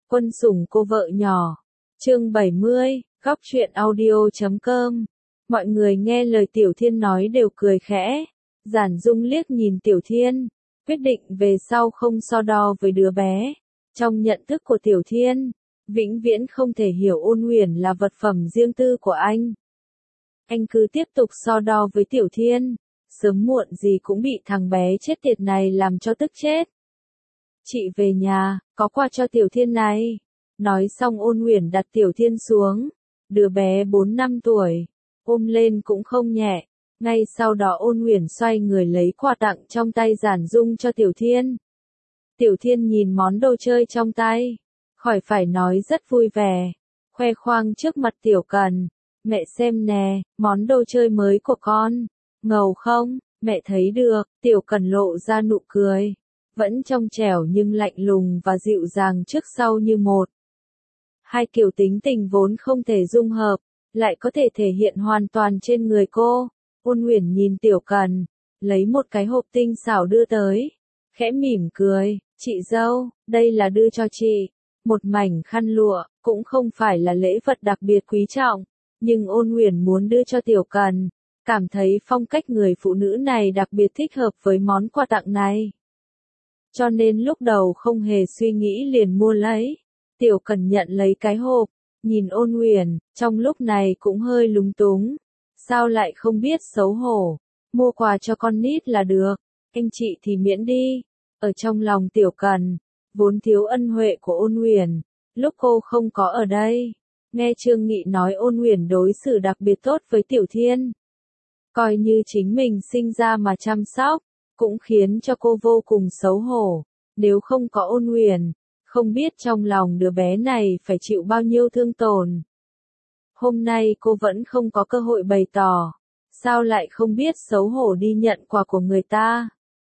Quân sủng cô vợ nhỏ. Chương 70, góc truyện audio.com. Mọi người nghe lời Tiểu Thiên nói đều cười khẽ. Giản Dung liếc nhìn Tiểu Thiên, quyết định về sau không so đo với đứa bé. Trong nhận thức của Tiểu Thiên, vĩnh viễn không thể hiểu Ôn Huyền là vật phẩm riêng tư của anh. Anh cứ tiếp tục so đo với Tiểu Thiên, sớm muộn gì cũng bị thằng bé chết tiệt này làm cho tức chết. Chị về nhà, có quà cho Tiểu Thiên này. Nói xong Ôn Huyền đặt Tiểu Thiên xuống. Đứa bé 4 năm tuổi, ôm lên cũng không nhẹ. Ngay sau đó Ôn Huyền xoay người lấy quà tặng trong tay Giản Dung cho Tiểu Thiên. Tiểu Thiên nhìn món đồ chơi trong tay, khỏi phải nói rất vui vẻ, khoe khoang trước mặt Tiểu Cần. Mẹ xem nè, món đồ chơi mới của con, ngầu không? Mẹ thấy được. Tiểu Cần lộ ra nụ cười, vẫn trong trẻo nhưng lạnh lùng và dịu dàng trước sau như một. Hai kiểu tính tình vốn không thể dung hợp, lại có thể thể hiện hoàn toàn trên người cô. Ôn Huyền nhìn Tiểu Cần, lấy một cái hộp tinh xảo đưa tới, khẽ mỉm cười, chị dâu, đây là đưa cho chị. Một mảnh khăn lụa, cũng không phải là lễ vật đặc biệt quý trọng, nhưng Ôn Huyền muốn đưa cho Tiểu Cần, cảm thấy phong cách người phụ nữ này đặc biệt thích hợp với món quà tặng này. Cho nên lúc đầu không hề suy nghĩ liền mua lấy. Tiểu Cần nhận lấy cái hộp, nhìn Ôn Huyền, trong lúc này cũng hơi lúng túng. Sao lại không biết xấu hổ, mua quà cho con nít là được, anh chị thì miễn đi. Ở trong lòng Tiểu Cần, vốn thiếu ân huệ của Ôn Huyền, lúc cô không có ở đây. Nghe Trương Nghị nói Ôn Huyền đối xử đặc biệt tốt với Tiểu Thiên, coi như chính mình sinh ra mà chăm sóc, cũng khiến cho cô vô cùng xấu hổ. Nếu không có Ôn Huyền, không biết trong lòng đứa bé này phải chịu bao nhiêu thương tổn. Hôm nay cô vẫn không có cơ hội bày tỏ, sao lại không biết xấu hổ đi nhận quà của người ta.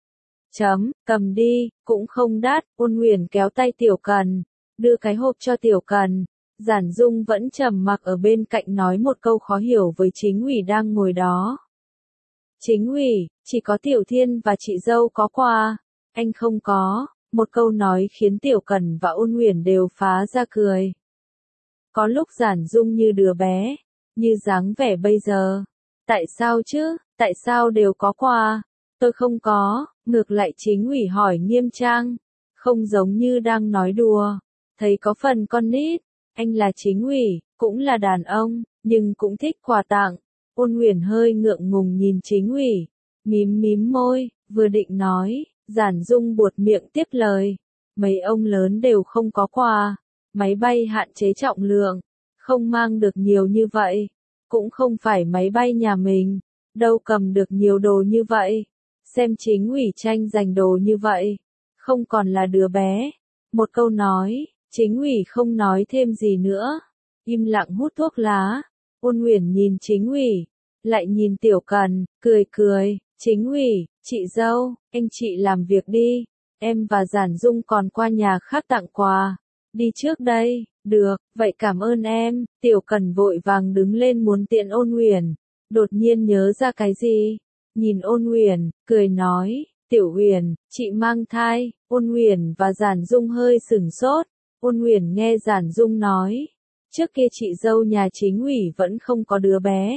Cầm đi, cũng không đắt. Ôn Huyền kéo tay Tiểu Cần, đưa cái hộp cho Tiểu Cần. Giản Dung vẫn trầm mặc ở bên cạnh nói một câu khó hiểu với Chính Ủy đang ngồi đó. Chính Ủy, chỉ có Tiểu Thiên và chị dâu có quà, anh không có. Một câu nói khiến Tiểu Cần và Ôn Huyền đều phá ra cười. Có lúc Giản Dung như đứa bé, như dáng vẻ bây giờ. Tại sao chứ, tại sao đều có quà, tôi không có? Ngược lại Chính Ủy hỏi nghiêm trang, không giống như đang nói đùa. Thấy có phần con nít, anh là Chính Ủy, cũng là đàn ông, nhưng cũng thích quà tặng. Ôn Huyền hơi ngượng ngùng nhìn Chính Ủy, mím môi, vừa định nói, Giản Dung buột miệng tiếp lời. Mấy ông lớn đều không có quà, máy bay hạn chế trọng lượng, không mang được nhiều như vậy, cũng không phải máy bay nhà mình, đâu cầm được nhiều đồ như vậy. Xem Chính Ủy tranh giành đồ như vậy, không còn là đứa bé. Một câu nói, Chính Ủy không nói thêm gì nữa, im lặng hút thuốc lá. Ôn Huyền nhìn Chính Ủy, lại nhìn Tiểu Cần, cười, Chính Ủy, chị dâu, anh chị làm việc đi, em và Giản Dung còn qua nhà khác tặng quà. Đi trước đây. Được, vậy cảm ơn em. Tiểu Cần vội vàng đứng lên muốn tiện Ôn Huyền, đột nhiên nhớ ra cái gì, nhìn Ôn Huyền, cười nói, Tiểu Huyền, chị mang thai. Ôn Huyền và Giản Dung hơi sửng sốt. Ôn Huyền nghe Giản Dung nói, trước kia chị dâu nhà Chính Ủy vẫn không có đứa bé.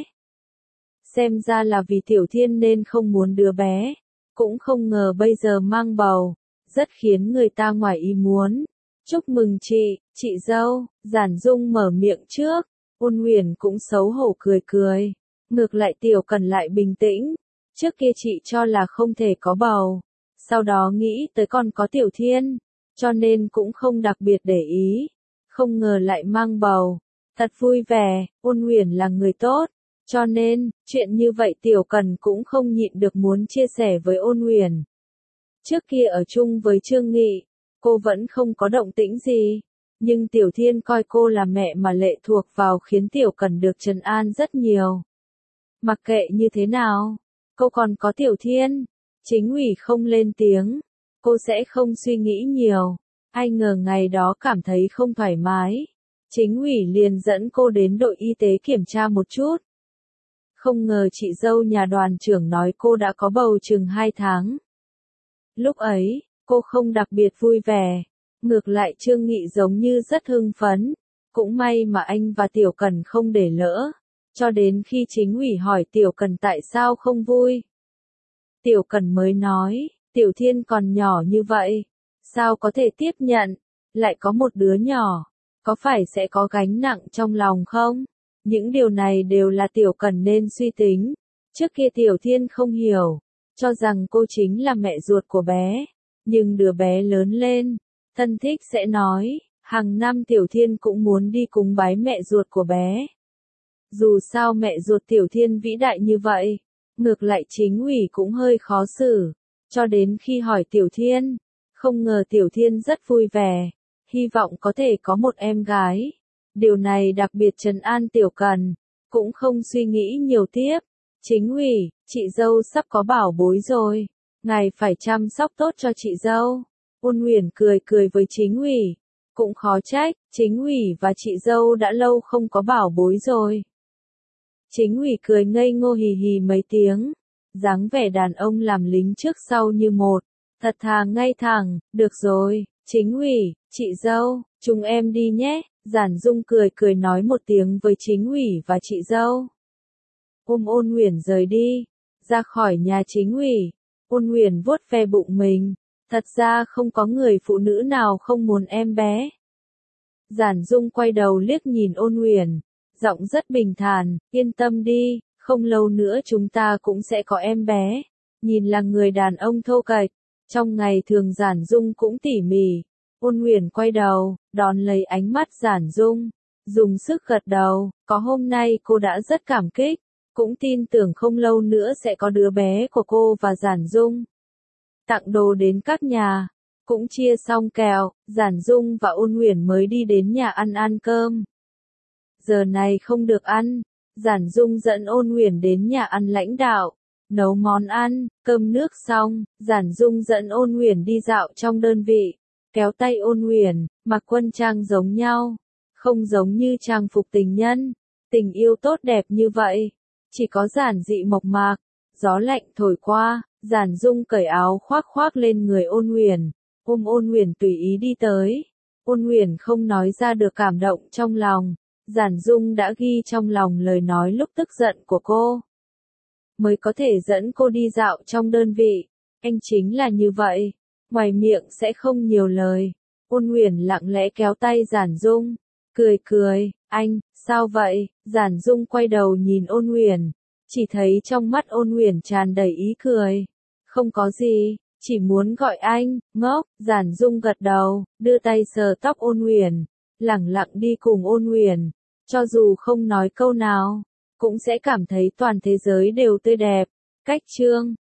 Xem ra là vì Tiểu Thiên nên không muốn đứa bé, cũng không ngờ bây giờ mang bầu, rất khiến người ta ngoài ý muốn. Chúc mừng chị dâu. Giản Dung mở miệng trước. Ôn Huyền cũng xấu hổ cười. Ngược lại Tiểu Cần lại bình tĩnh. Trước kia chị cho là không thể có bầu, sau đó nghĩ tới còn có Tiểu Thiên, cho nên cũng không đặc biệt để ý. Không ngờ lại mang bầu. Thật vui vẻ. Ôn Huyền là người tốt, cho nên, chuyện như vậy Tiểu Cần cũng không nhịn được muốn chia sẻ với Ôn Huyền. Trước kia ở chung với Trương Nghị, cô vẫn không có động tĩnh gì, nhưng Tiểu Thiên coi cô là mẹ mà lệ thuộc vào khiến Tiểu Cần được trấn an rất nhiều. Mặc kệ như thế nào, cô còn có Tiểu Thiên. Chính Ủy không lên tiếng, cô sẽ không suy nghĩ nhiều. Ai ngờ ngày đó cảm thấy không thoải mái, Chính Ủy liền dẫn cô đến đội y tế kiểm tra một chút. Không ngờ chị dâu nhà đoàn trưởng nói cô đã có bầu chừng 2 tháng. Lúc ấy, cô không đặc biệt vui vẻ, Ngược lại Trương Nghị giống như rất hưng phấn, cũng may mà anh và Tiểu Cần không để lỡ, cho đến khi Chính ủy hỏi Tiểu Cần tại sao không vui. Tiểu Cần mới nói, Tiểu Thiên còn nhỏ như vậy, sao có thể tiếp nhận, lại có một đứa nhỏ, có phải sẽ có gánh nặng trong lòng không? Những điều này đều là Tiểu Cần nên suy tính. Trước kia Tiểu Thiên không hiểu, cho rằng cô chính là mẹ ruột của bé, nhưng đứa bé lớn lên, thân thích sẽ nói, hàng năm Tiểu Thiên cũng muốn đi cúng bái mẹ ruột của bé. Dù sao mẹ ruột Tiểu Thiên vĩ đại như vậy, ngược lại Chính ủy cũng hơi khó xử, cho đến khi hỏi Tiểu Thiên, không ngờ Tiểu Thiên rất vui vẻ, hy vọng có thể có một em gái. Điều này đặc biệt trấn an Tiểu Cần, cũng không suy nghĩ nhiều tiếp. Chính ủy, chị dâu sắp có bảo bối rồi, ngài phải chăm sóc tốt cho chị dâu. Ôn Uyển cười cười với Chính ủy, cũng khó trách, Chính ủy và chị dâu đã lâu không có bảo bối rồi. Chính ủy cười ngây ngô hì hì mấy tiếng, dáng vẻ đàn ông làm lính trước sau như một, thật thà ngay thẳng. Được rồi, Chính ủy, chị dâu, chúng em đi nhé. Giản Dung cười cười nói một tiếng với Chính ủy và chị dâu. Ôm Ôn Uyển rời đi, ra khỏi nhà Chính ủy. Ôn Uyển vuốt ve bụng mình, thật ra không có người phụ nữ nào không muốn em bé. Giản Dung quay đầu liếc nhìn Ôn Uyển, giọng rất bình thản, yên tâm đi, không lâu nữa chúng ta cũng sẽ có em bé. Nhìn là người đàn ông thô kệch, trong ngày thường Giản Dung cũng tỉ mỉ. Ôn Uyển quay đầu, đón lấy ánh mắt Giản Dung, dùng sức gật đầu, có hôm nay cô đã rất cảm kích, cũng tin tưởng không lâu nữa sẽ có đứa bé của cô và Giản Dung. Tặng đồ đến các nhà, cũng chia xong kẹo, Giản Dung và Ôn Uyển mới đi đến nhà ăn cơm. Giờ này không được ăn, Giản Dung dẫn Ôn Uyển đến nhà ăn lãnh đạo, nấu món ăn, cơm nước xong, Giản Dung dẫn Ôn Uyển đi dạo trong đơn vị, kéo tay Ôn Uyển, mặc quân trang giống nhau, không giống như trang phục tình nhân, tình yêu tốt đẹp như vậy, chỉ có giản dị mộc mạc. Gió lạnh thổi qua, Giản Dung cởi áo khoác lên người Ôn Uyển, ôm Ôn Uyển tùy ý đi tới. Ôn Uyển không nói ra được cảm động trong lòng. Giản Dung đã ghi trong lòng lời nói lúc tức giận của cô, mới có thể dẫn cô đi dạo trong đơn vị. Anh chính là như vậy, ngoài miệng sẽ không nhiều lời. Ôn Uyển lặng lẽ kéo tay Giản Dung, cười cười, anh, sao vậy? Giản Dung quay đầu nhìn Ôn Uyển, chỉ thấy trong mắt Ôn Uyển tràn đầy ý cười. Không có gì, chỉ muốn gọi anh, ngốc. Giản Dung gật đầu, đưa tay sờ tóc Ôn Uyển, lẳng lặng đi cùng Ôn Uyển, cho dù không nói câu nào, cũng sẽ cảm thấy toàn thế giới đều tươi đẹp. Cách chương